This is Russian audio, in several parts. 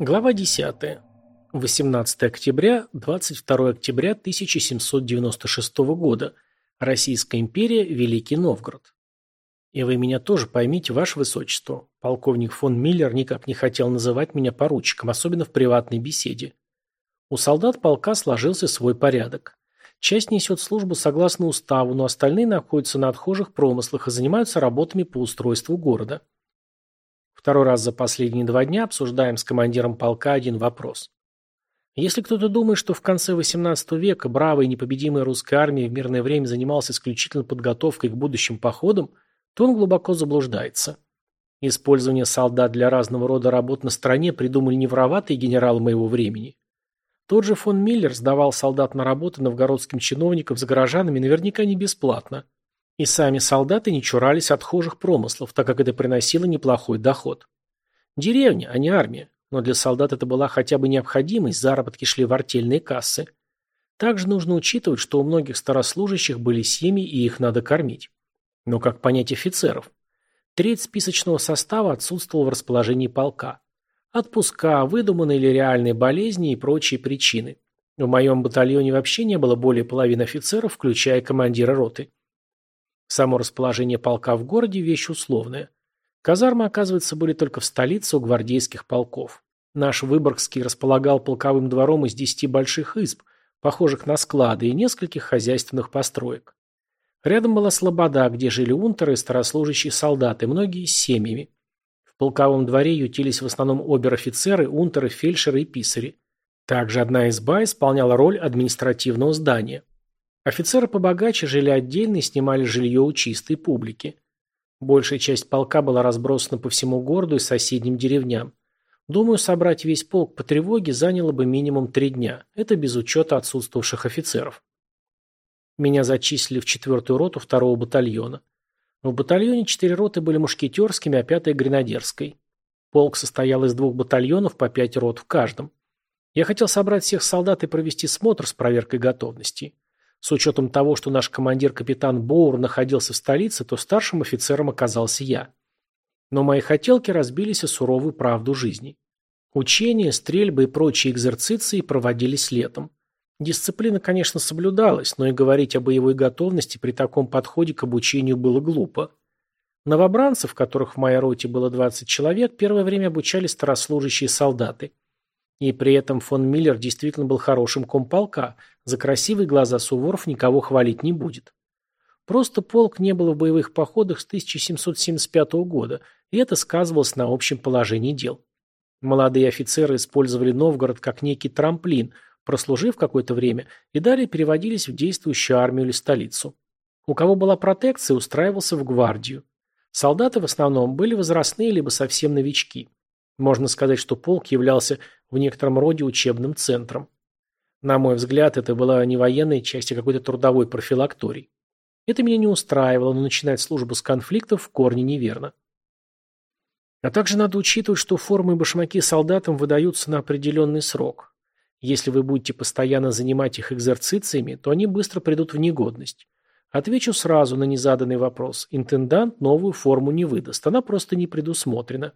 Глава 10. 18 октября, 22 октября 1796 года. Российская империя, Великий Новгород. И вы меня тоже поймите, ваше высочество. Полковник фон Миллер никак не хотел называть меня поручиком, особенно в приватной беседе. У солдат полка сложился свой порядок. Часть несет службу согласно уставу, но остальные находятся на отхожих промыслах и занимаются работами по устройству города. Второй раз за последние 2 дня обсуждаем с командиром полка один вопрос. Если кто-то думает, что в конце XVIII века бравая и непобедимая русская армия в мирное время занималась исключительно подготовкой к будущим походам, то он глубоко заблуждается. Использование солдат для разного рода работ на стороне придумали не вороватые генералы моего времени. Тот же фон Миллер сдавал солдат на работу новгородским чиновникам с горожанами наверняка не бесплатно. И сами солдаты не чурались отхожих промыслов, так как это приносило неплохой доход. Деревня, а не армия, но для солдат это была хотя бы необходимость, заработки шли в артельные кассы. Также нужно учитывать, что у многих старослужащих были семьи и их надо кормить. Но как понять офицеров? Треть списочного состава отсутствовала в расположении полка. Отпуска, выдуманные или реальные болезни и прочие причины. В моем батальоне вообще не было более половины офицеров, включая командира роты. Само расположение полка в городе – вещь условная. Казармы, оказывается, были только в столице у гвардейских полков. Наш Выборгский располагал полковым двором из 10 больших изб, похожих на склады, и нескольких хозяйственных построек. Рядом была слобода, где жили унтеры и старослужащие солдаты, многие с семьями. В полковом дворе ютились в основном обер-офицеры, унтеры, фельдшеры и писари. Также одна изба исполняла роль административного здания. Офицеры побогаче жили отдельно и снимали жилье у чистой публики. Большая часть полка была разбросана по всему городу и соседним деревням. Думаю, собрать весь полк по тревоге заняло бы минимум 3 дня. Это без учета отсутствовавших офицеров. Меня зачислили в 4-ю роту 2-го батальона. В батальоне 4 роты были мушкетерскими, а 5-я гренадерской. Полк состоял из 2 батальонов по 5 рот в каждом. Я хотел собрать всех солдат и провести смотр с проверкой готовности. С учетом того, что наш командир-капитан Боур находился в столице, то старшим офицером оказался я. Но мои хотелки разбились о суровую правду жизни. Учения, стрельбы и прочие экзерциции проводились летом. Дисциплина, конечно, соблюдалась, но и говорить о боевой готовности при таком подходе к обучению было глупо. Новобранцев, которых в моей роте было 20 человек, первое время обучали старослужащие солдаты. И при этом фон Миллер действительно был хорошим комполка, за красивые глаза Суворов никого хвалить не будет. Просто полк не был в боевых походах с 1775 года, и это сказывалось на общем положении дел. Молодые офицеры использовали Новгород как некий трамплин, прослужив какое-то время, и далее переводились в действующую армию или столицу. У кого была протекция, устраивался в гвардию. Солдаты в основном были возрастные либо совсем новички. Можно сказать, что полк являлся в некотором роде учебным центром. На мой взгляд, это была не военная часть, а какой-то трудовой профилакторий. Это меня не устраивало, но начинать службу с конфликтов в корне неверно. А также надо учитывать, что формы и башмаки солдатам выдаются на определенный срок. Если вы будете постоянно занимать их экзерцициями, то они быстро придут в негодность. Отвечу сразу на незаданный вопрос. Интендант новую форму не выдаст, она просто не предусмотрена.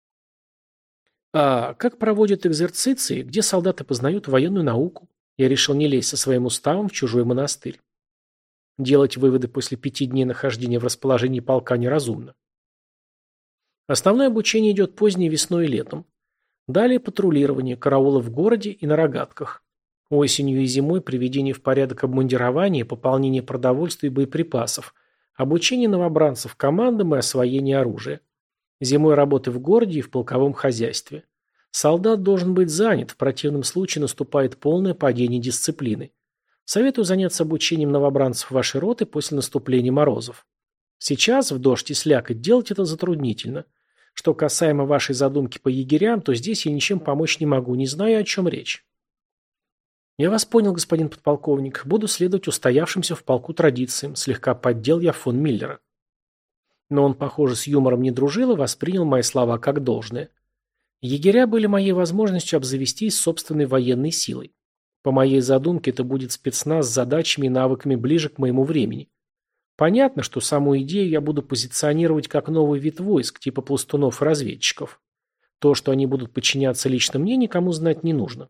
А как проводят экзерциции, где солдаты познают военную науку? Я решил не лезть со своим уставом в чужой монастырь. Делать выводы после 5 дней нахождения в расположении полка неразумно. Основное обучение идет поздней весной и летом. Далее патрулирование, караулы в городе и на рогатках. Осенью и зимой приведение в порядок обмундирования, пополнение продовольствия и боеприпасов, обучение новобранцев командам и освоение оружия. Зимой работы в городе и в полковом хозяйстве. Солдат должен быть занят, в противном случае наступает полное падение дисциплины. Советую заняться обучением новобранцев вашей роты после наступления морозов. Сейчас, в дождь и слякоть, делать это затруднительно. Что касаемо вашей задумки по егерям, то здесь я ничем помочь не могу, не знаю, о чем речь. Я вас понял, господин подполковник. Буду следовать устоявшимся в полку традициям, слегка поддел я фон Миллера. Но он, похоже, с юмором не дружил и воспринял мои слова как должное. Егеря были моей возможностью обзавестись собственной военной силой. По моей задумке, это будет спецназ с задачами и навыками ближе к моему времени. Понятно, что саму идею я буду позиционировать как новый вид войск, типа пластунов и разведчиков. То, что они будут подчиняться лично мне, никому знать не нужно.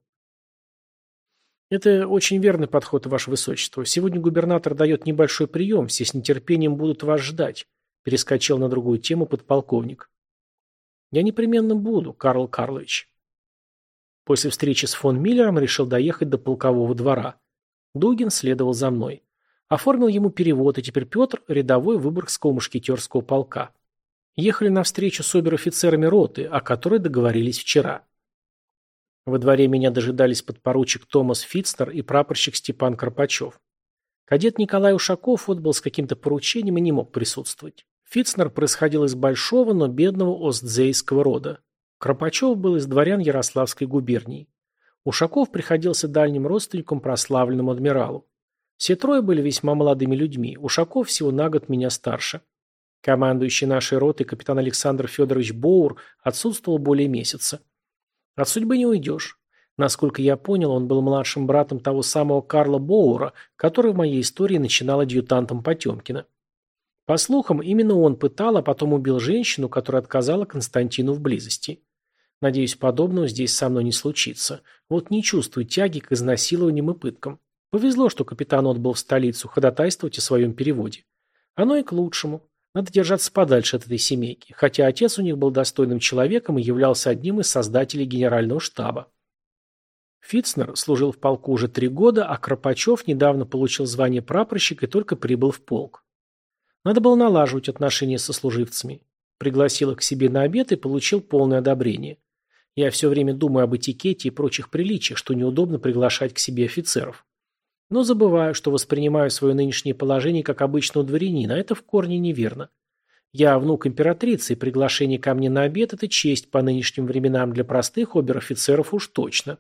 Это очень верный подход, Ваше Высочество. Сегодня губернатор дает небольшой прием, все с нетерпением будут вас ждать. Перескочил на другую тему подполковник. Я непременно буду, Карл Карлович. После встречи с фон Миллером решил доехать до полкового двора. Дугин следовал за мной. Оформил ему перевод, и теперь Петр – рядовой Выборгского мушкетерского полка. Ехали навстречу с обер-офицерами роты, о которой договорились вчера. Во дворе меня дожидались подпоручик Томас Фицнер и прапорщик Степан Карпачев. Кадет Николай Ушаков отбыл с каким-то поручением и не мог присутствовать. Фицнер происходил из большого, но бедного остзейского рода. Карпачев был из дворян Ярославской губернии. Ушаков приходился дальним родственником прославленному адмиралу. Все трое были весьма молодыми людьми. Ушаков всего на год меня старше. Командующий нашей ротой капитан Александр Федорович Боур отсутствовал более месяца. От судьбы не уйдешь. Насколько я понял, он был младшим братом того самого Карла Боура, который в моей истории начинал адъютантом Потемкина. По слухам, именно он пытал, а потом убил женщину, которая отказала Константину в близости. Надеюсь, подобного здесь со мной не случится. Вот не чувствую тяги к изнасилованиям и пыткам. Повезло, что капитан отбыл в столицу ходатайствовать о своем переводе. Оно и к лучшему. Надо держаться подальше от этой семейки, хотя отец у них был достойным человеком и являлся одним из создателей генерального штаба. Фицнер служил в полку уже 3 года, а Карпачев недавно получил звание прапорщика и только прибыл в полк. Надо было налаживать отношения со служивцами. Пригласил их к себе на обед и получил полное одобрение. Я все время думаю об этикете и прочих приличиях, что неудобно приглашать к себе офицеров. Но забываю, что воспринимаю свое нынешнее положение как обычного дворянина, а это в корне неверно. Я внук императрицы, и приглашение ко мне на обед – это честь по нынешним временам для простых обер-офицеров уж точно.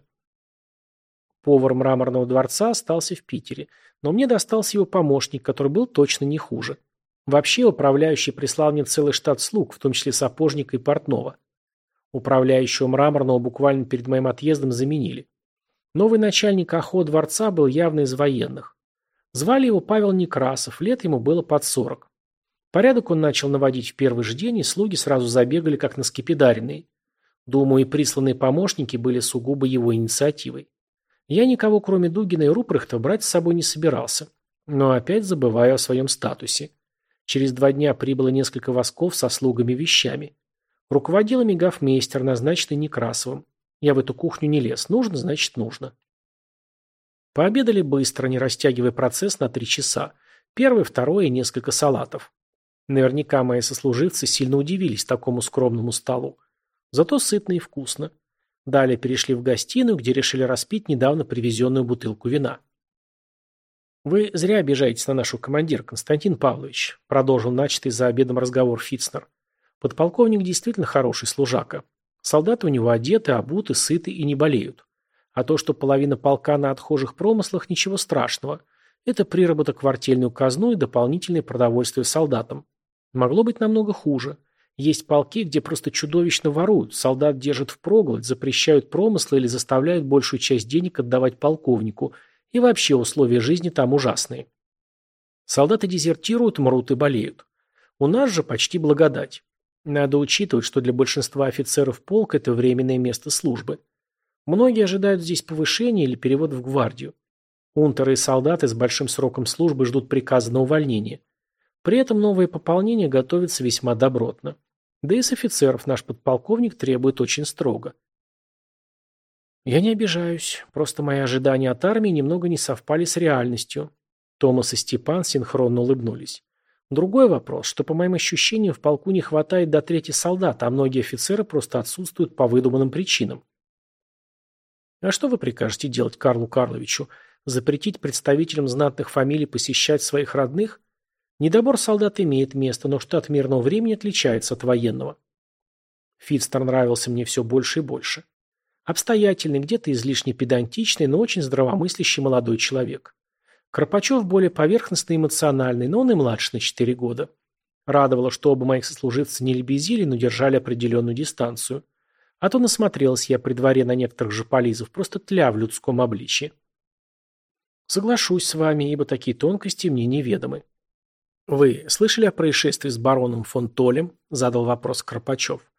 Повар Мраморного дворца остался в Питере, но мне достался его помощник, который был точно не хуже. Вообще управляющий прислал мне целый штат слуг, в том числе сапожника и портного. Управляющего Мраморного буквально перед моим отъездом заменили. Новый начальник ОХО дворца был явно из военных. Звали его Павел Некрасов, лет ему было под 40. Порядок он начал наводить в первый же день, и слуги сразу забегали, как на скипидаренные. Думаю, и присланные помощники были сугубо его инициативой. Я никого, кроме Дугина и Рупрехта, брать с собой не собирался. Но опять забываю о своем статусе. Через 2 дня прибыло несколько восков со слугами и вещами. Руководил ими гофмейстер, назначенный Некрасовым. Я в эту кухню не лез. Нужно, значит, нужно. Пообедали быстро, не растягивая процесс на 3 часа. Первый, второй и несколько салатов. Наверняка мои сослуживцы сильно удивились такому скромному столу. Зато сытно и вкусно. Далее перешли в гостиную, где решили распить недавно привезенную бутылку вина. «Вы зря обижаетесь на нашего командира, Константин Павлович», продолжил начатый за обедом разговор Фицнер. «Подполковник действительно хороший служака. Солдаты у него одеты, обуты, сыты и не болеют. А то, что половина полка на отхожих промыслах, ничего страшного. Это приработок в артельную казну и дополнительное продовольствие солдатам. Могло быть намного хуже. Есть полки, где просто чудовищно воруют, солдат держат впроголодь, запрещают промыслы или заставляют большую часть денег отдавать полковнику, и вообще условия жизни там ужасные. Солдаты дезертируют, мрут и болеют. У нас же почти благодать. Надо учитывать, что для большинства офицеров полк это временное место службы. Многие ожидают здесь повышения или перевод в гвардию. Унтеры и солдаты с большим сроком службы ждут приказа на увольнение. При этом новые пополнения готовятся весьма добротно. Да и с офицеров наш подполковник требует очень строго. Я не обижаюсь, просто мои ожидания от армии немного не совпали с реальностью. Томас и Степан синхронно улыбнулись. Другой вопрос, что по моим ощущениям в полку не хватает до 1/3 солдат, а многие офицеры просто отсутствуют по выдуманным причинам. А что вы прикажете делать Карлу Карловичу? Запретить представителям знатных фамилий посещать своих родных? Недобор солдат имеет место, но штат мирного времени отличается от военного. Фицнер нравился мне все больше и больше. Обстоятельный, где-то излишне педантичный, но очень здравомыслящий молодой человек. Карпачев более поверхностно эмоциональный, но он и младше на 4 года. Радовало, что оба моих сослуживца не лебезили, но держали определенную дистанцию. А то насмотрелась я при дворе на некоторых жополизов, просто тля в людском обличье. Соглашусь с вами, ибо такие тонкости мне неведомы. «Вы слышали о происшествии с бароном фон Толем?» – задал вопрос Карпачев.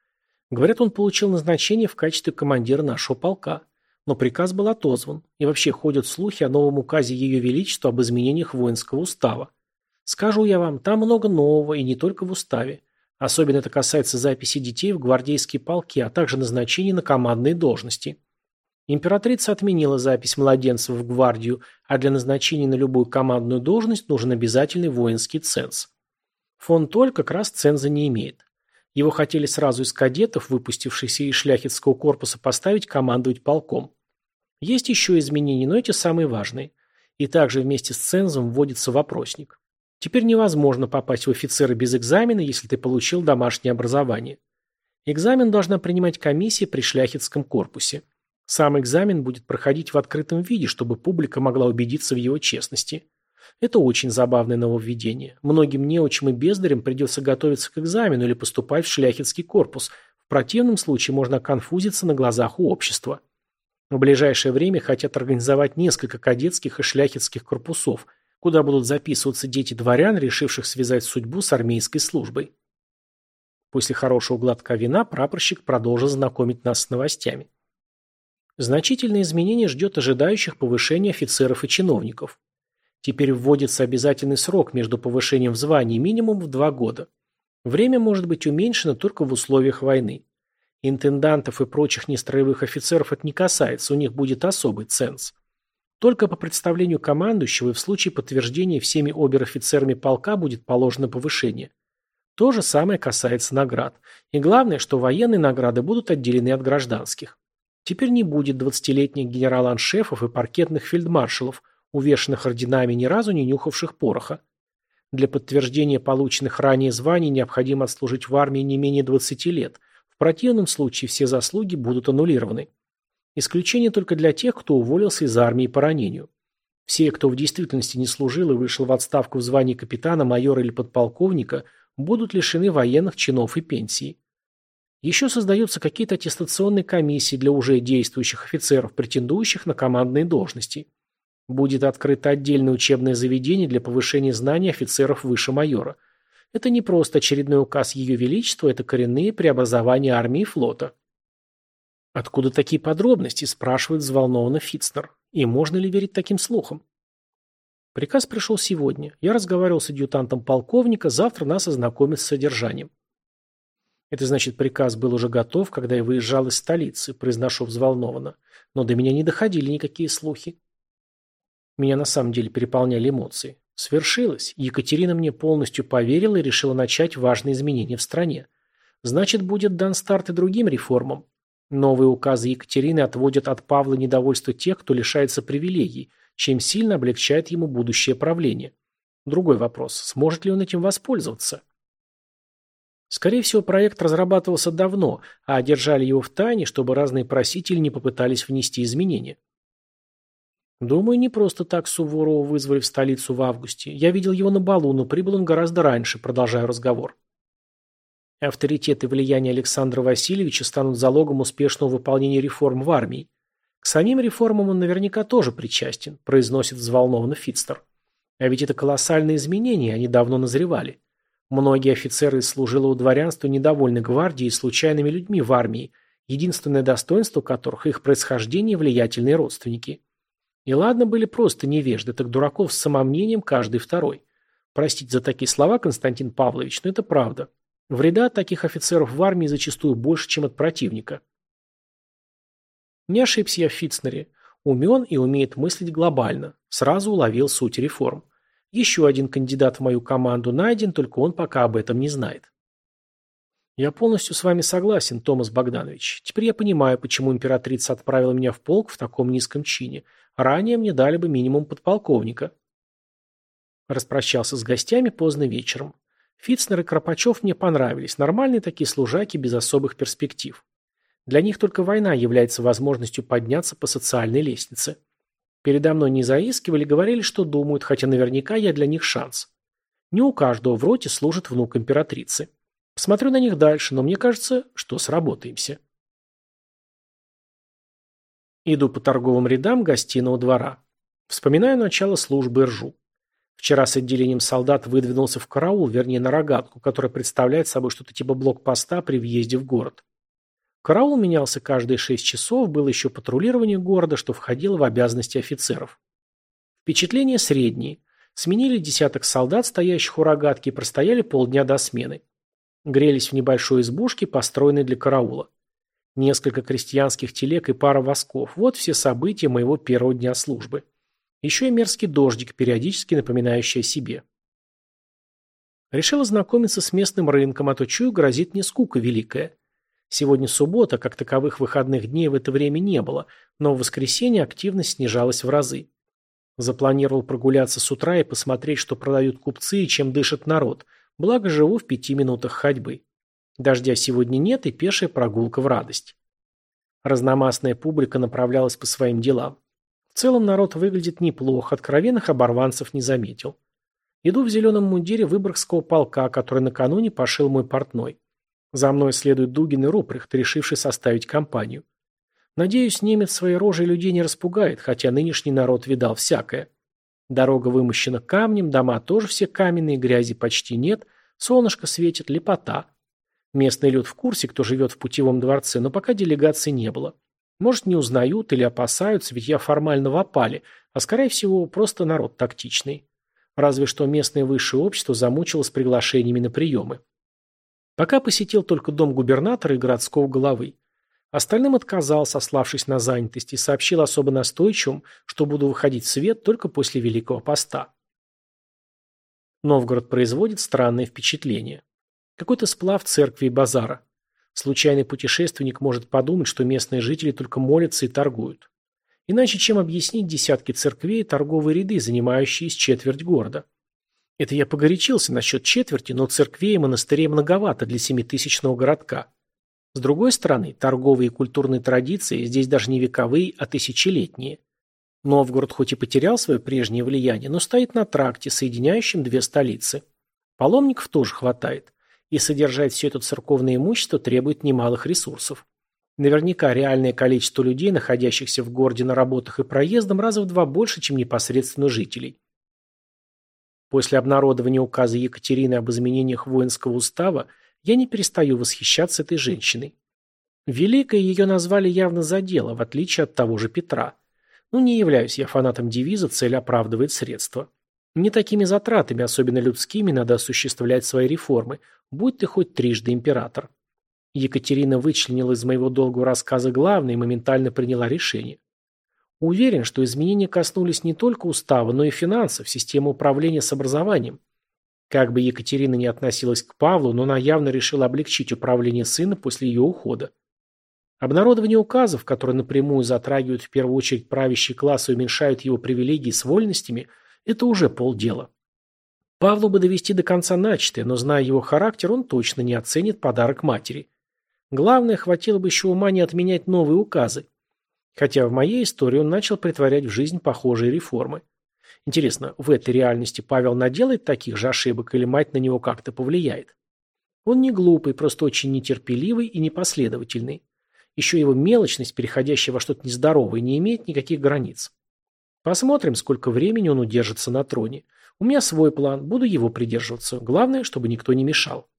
Говорят, он получил назначение в качестве командира нашего полка. Но приказ был отозван. И вообще ходят слухи о новом указе Ее Величества об изменениях воинского устава. Скажу я вам, там много нового, и не только в уставе. Особенно это касается записи детей в гвардейские полки, а также назначений на командные должности. Императрица отменила запись младенцев в гвардию, а для назначения на любую командную должность нужен обязательный воинский ценз. Фон Толь как раз ценза не имеет. Его хотели сразу из кадетов, выпустившихся из шляхетского корпуса, поставить командовать полком. Есть еще изменения, но эти самые важные. И также вместе с цензом вводится вопросник. Теперь невозможно попасть в офицеры без экзамена, если ты получил домашнее образование. Экзамен должна принимать комиссия при шляхетском корпусе. Сам экзамен будет проходить в открытом виде, чтобы публика могла убедиться в его честности. Это очень забавное нововведение. Многим неучим и бездарям придется готовиться к экзамену или поступать в шляхетский корпус. В противном случае можно оконфузиться на глазах у общества. В ближайшее время хотят организовать несколько кадетских и шляхетских корпусов, куда будут записываться дети дворян, решивших связать судьбу с армейской службой. После хорошего глотка вина прапорщик продолжил знакомить нас с новостями. Значительное изменение ждет ожидающих повышения офицеров и чиновников. Теперь вводится обязательный срок между повышением в звании минимум в 2 года. Время может быть уменьшено только в условиях войны. Интендантов и прочих нестроевых офицеров это не касается, у них будет особый ценз. Только по представлению командующего и в случае подтверждения всеми обер-офицерами полка будет положено повышение. То же самое касается наград. И главное, что военные награды будут отделены от гражданских. Теперь не будет 20-летних генерал-аншефов и паркетных фельдмаршалов, увешанных орденами, ни разу не нюхавших пороха. Для подтверждения полученных ранее званий необходимо отслужить в армии не менее 20 лет. В противном случае все заслуги будут аннулированы. Исключение только для тех, кто уволился из армии по ранению. Все, кто в действительности не служил и вышел в отставку в звании капитана, майора или подполковника, будут лишены военных чинов и пенсии. Еще создаются какие-то аттестационные комиссии для уже действующих офицеров, претендующих на командные должности. Будет открыто отдельное учебное заведение для повышения знаний офицеров выше майора. Это не просто очередной указ Ее Величества, это коренные преобразования армии и флота. «Откуда такие подробности?» – спрашивает взволнованно Фицнер. «И можно ли верить таким слухам?» Приказ пришел сегодня. Я разговаривал с адъютантом полковника, завтра нас ознакомят с содержанием. Это значит, приказ был уже готов, когда я выезжал из столицы, произношу взволнованно. Но до меня не доходили никакие слухи. Меня на самом деле переполняли эмоции. Свершилось. Екатерина мне полностью поверила и решила начать важные изменения в стране. Значит, будет дан старт и другим реформам. Новые указы Екатерины отводят от Павла недовольство тех, кто лишается привилегий, чем сильно облегчает ему будущее правление. Другой вопрос, сможет ли он этим воспользоваться? Скорее всего, проект разрабатывался давно, а держали его в тайне, чтобы разные просители не попытались внести изменения. Думаю, не просто так Суворова вызвали в столицу в августе. Я видел его на балу, но прибыл он гораздо раньше, продолжаю разговор. Авторитет и влияние Александра Васильевича станут залогом успешного выполнения реформ в армии. К самим реформам он наверняка тоже причастен, произносит взволнованно Фицнер. А ведь это колоссальные изменения, они давно назревали. Многие офицеры из служилого дворянства недовольны гвардией и случайными людьми в армии, единственное достоинство которых их происхождение и влиятельные родственники. И ладно были просто невежды, так дураков с самомнением каждый второй. Простите за такие слова, Константин Павлович, но это правда. Вреда от таких офицеров в армии зачастую больше, чем от противника. Не ошибся я в Фицнере. Умен и умеет мыслить глобально. Сразу уловил суть реформ. Еще один кандидат в мою команду найден, только он пока об этом не знает. Я полностью с вами согласен, Томас Богданович. Теперь я понимаю, почему императрица отправила меня в полк в таком низком чине. Ранее мне дали бы минимум подполковника. Распрощался с гостями поздно вечером. Фицнер и Кропачев мне понравились. Нормальные такие служаки без особых перспектив. Для них только война является возможностью подняться по социальной лестнице. Передо мной не заискивали, говорили, что думают, хотя наверняка я для них шанс. Не у каждого в роте служит внук императрицы. Посмотрю на них дальше, но мне кажется, что сработаемся. Иду по торговым рядам гостиного двора. Вспоминаю начало службы и ржу. Вчера с отделением солдат выдвинулся в караул, вернее на рогатку, которая представляет собой что-то типа блокпоста при въезде в город. Караул менялся каждые 6 часов, было еще патрулирование города, что входило в обязанности офицеров. Впечатления средние. Сменили десяток солдат, стоящих у рогатки, и простояли полдня до смены. Грелись в небольшой избушке, построенной для караула. Несколько крестьянских телег и пара восков. Вот все события моего первого дня службы. Еще и мерзкий дождик, периодически напоминающий о себе. Решил ознакомиться с местным рынком, а то чую, грозит мне скука великая. Сегодня суббота, как таковых выходных дней в это время не было, но в воскресенье активность снижалась в разы. Запланировал прогуляться с утра и посмотреть, что продают купцы и чем дышит народ, благо живу в 5 минутах ходьбы. Дождя сегодня нет, и пешая прогулка в радость. Разномастная публика направлялась по своим делам. В целом народ выглядит неплохо, откровенных оборванцев не заметил. Иду в зеленом мундире Выборгского полка, который накануне пошил мой портной. За мной следует Дугин и Руприхт, решивший составить компанию. Надеюсь, немец своей рожей людей не распугает, хотя нынешний народ видал всякое. Дорога вымощена камнем, дома тоже все каменные, грязи почти нет, солнышко светит, лепота. Местный люд в курсе, кто живет в путевом дворце, но пока делегации не было. Может, не узнают или опасаются, ведь я формально в опале, а скорее всего, просто народ тактичный. Разве что местное высшее общество замучилось приглашениями на приемы. Пока посетил только дом губернатора и городского головы. Остальным отказал, сославшись на занятость, и сообщил особо настойчивым, что буду выходить в свет только после Великого Поста. Новгород производит странное впечатление. Какой-то сплав церкви и базара. Случайный путешественник может подумать, что местные жители только молятся и торгуют. Иначе чем объяснить десятки церквей и торговые ряды, занимающие четверть города? Это я погорячился насчет четверти, но церквей и монастырей многовато для 7-тысячного городка. С другой стороны, торговые и культурные традиции здесь даже не вековые, а тысячелетние. Новгород хоть и потерял свое прежнее влияние, но стоит на тракте, соединяющем две столицы. Паломников тоже хватает. И содержать все это церковное имущество требует немалых ресурсов. Наверняка реальное количество людей, находящихся в городе на работах и проездом, раза в 2 больше, чем непосредственно жителей. После обнародования указа Екатерины об изменениях воинского устава я не перестаю восхищаться этой женщиной. Великой ее назвали явно за дело, в отличие от того же Петра. Не являюсь я фанатом девиза «Цель оправдывает средства». Не такими затратами, особенно людскими, надо осуществлять свои реформы, будь ты хоть трижды император. Екатерина вычленила из моего долгого рассказа главное и моментально приняла решение. Уверен, что изменения коснулись не только устава, но и финансов, системы управления с образованием. Как бы Екатерина ни относилась к Павлу, но она явно решила облегчить управление сына после ее ухода. Обнародование указов, которые напрямую затрагивают в первую очередь правящий класс и уменьшают его привилегии с вольностями, это уже полдела. Павлу бы довести до конца начатое, но, зная его характер, он точно не оценит подарок матери. Главное, хватило бы еще ума не отменять новые указы. Хотя в моей истории он начал претворять в жизнь похожие реформы. Интересно, в этой реальности Павел наделает таких же ошибок или мать на него как-то повлияет? Он не глупый, просто очень нетерпеливый и непоследовательный. Еще его мелочность, переходящая во что-то нездоровое, не имеет никаких границ. Посмотрим, сколько времени он удержится на троне. У меня свой план, буду его придерживаться. Главное, чтобы никто не мешал.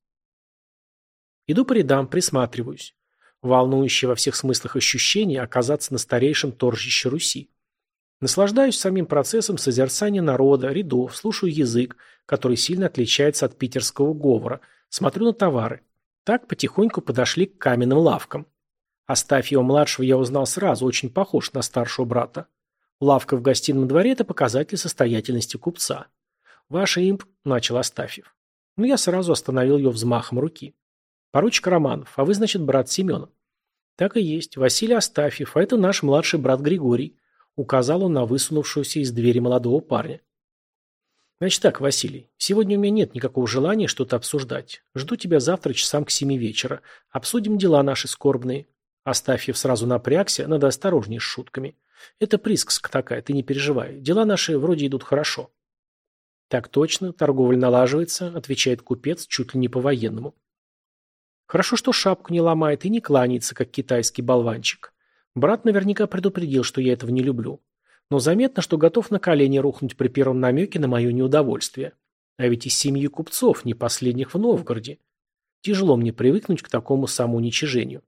Иду по рядам, присматриваюсь. Волнующее во всех смыслах ощущение оказаться на старейшем торжище Руси. Наслаждаюсь самим процессом созерцания народа, рядов, слушаю язык, который сильно отличается от питерского говора, смотрю на товары. Так потихоньку подошли к каменным лавкам. Астафьева-младшего я узнал сразу, очень похож на старшего брата. Лавка в гостином дворе – это показатель состоятельности купца. «Ваше имп», – начал Астафьев. Но я сразу остановил ее взмахом руки. «Поручик Романов, а вы, значит, брат Семена?» «Так и есть, Василий Астафьев, а это наш младший брат Григорий», – указал он на высунувшегося из двери молодого парня. «Значит так, Василий, сегодня у меня нет никакого желания что-то обсуждать. Жду тебя завтра часам к 7 вечера. Обсудим дела наши скорбные». Астафьев сразу напрягся, надо осторожнее с шутками. «Это присказка такая, ты не переживай. Дела наши вроде идут хорошо». «Так точно, торговля налаживается», – отвечает купец чуть ли не по-военному. Хорошо, что шапку не ломает и не кланяется, как китайский болванчик. Брат наверняка предупредил, что я этого не люблю. Но заметно, что готов на колени рухнуть при первом намеке на мое неудовольствие. А ведь из семьи купцов, не последних в Новгороде. Тяжело мне привыкнуть к такому самоуничижению.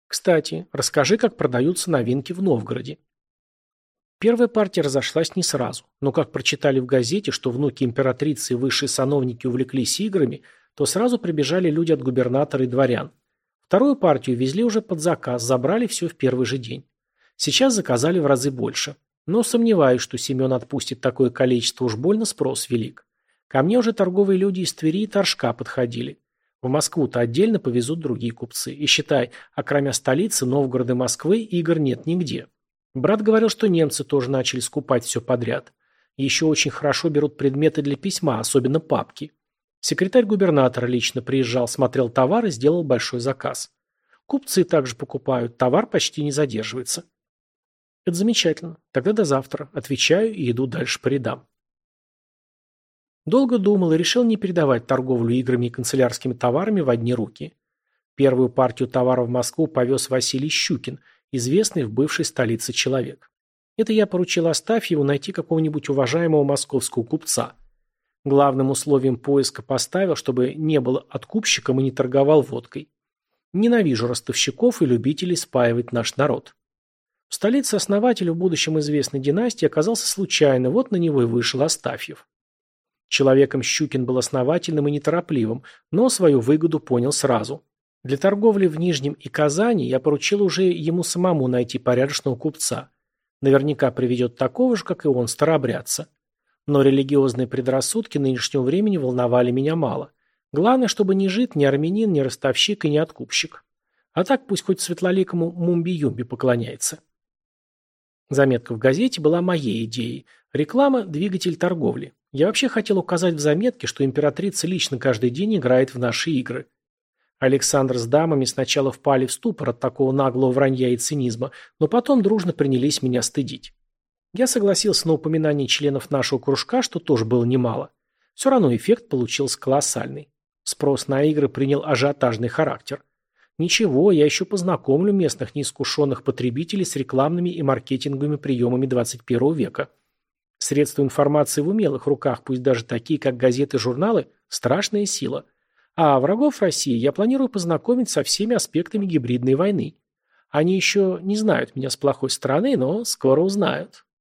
Кстати, расскажи, как продаются новинки в Новгороде. Первая партия разошлась не сразу, но как прочитали в газете, что внуки императрицы и высшие сановники увлеклись играми, то сразу прибежали люди от губернатора и дворян. Вторую партию везли уже под заказ, забрали все в первый же день. Сейчас заказали в разы больше. Но сомневаюсь, что Семен отпустит такое количество, уж больно спрос велик. Ко мне уже торговые люди из Твери и Торжка подходили. В Москву-то отдельно повезут другие купцы. И считай, окромя столицы, Новгорода и Москвы, игр нет нигде. Брат говорил, что немцы тоже начали скупать все подряд. Еще очень хорошо берут предметы для письма, особенно папки. Секретарь губернатора лично приезжал, смотрел товар и сделал большой заказ. Купцы также покупают, товар почти не задерживается. Это замечательно. Тогда до завтра. Отвечаю и иду дальше по рядам. Долго думал и решил не передавать торговлю играми и канцелярскими товарами в одни руки. Первую партию товаров в Москву повез Василий Щукин, известный в бывшей столице человек. Это я поручил Астафьеву найти какого-нибудь уважаемого московского купца. Главным условием поиска поставил, чтобы не был откупщиком и не торговал водкой. Ненавижу ростовщиков и любителей спаивать наш народ. В столице основатель в будущем известной династии оказался случайно, вот на него и вышел Астафьев. Человеком Щукин был основательным и неторопливым, но свою выгоду понял сразу. Для торговли в Нижнем и Казани я поручил уже ему самому найти порядочного купца. Наверняка приведет такого же, как и он, старообрядца. Но религиозные предрассудки нынешнего времени волновали меня мало. Главное, чтобы ни жид, ни армянин, ни ростовщик и ни откупщик. А так пусть хоть светлоликому Мумби-Юмби поклоняется. Заметка в газете была моей идеей. Реклама – двигатель торговли. Я вообще хотел указать в заметке, что императрица лично каждый день играет в наши игры. Александр с дамами сначала впали в ступор от такого наглого вранья и цинизма, но потом дружно принялись меня стыдить. Я согласился на упоминание членов нашего кружка, что тоже было немало. Все равно эффект получился колоссальный. Спрос на игры принял ажиотажный характер. Ничего, я еще познакомлю местных неискушенных потребителей с рекламными и маркетинговыми приемами 21 века. Средства информации в умелых руках, пусть даже такие, как газеты и журналы, страшная сила. А врагов России я планирую познакомить со всеми аспектами гибридной войны. Они еще не знают меня с плохой стороны, но скоро узнают.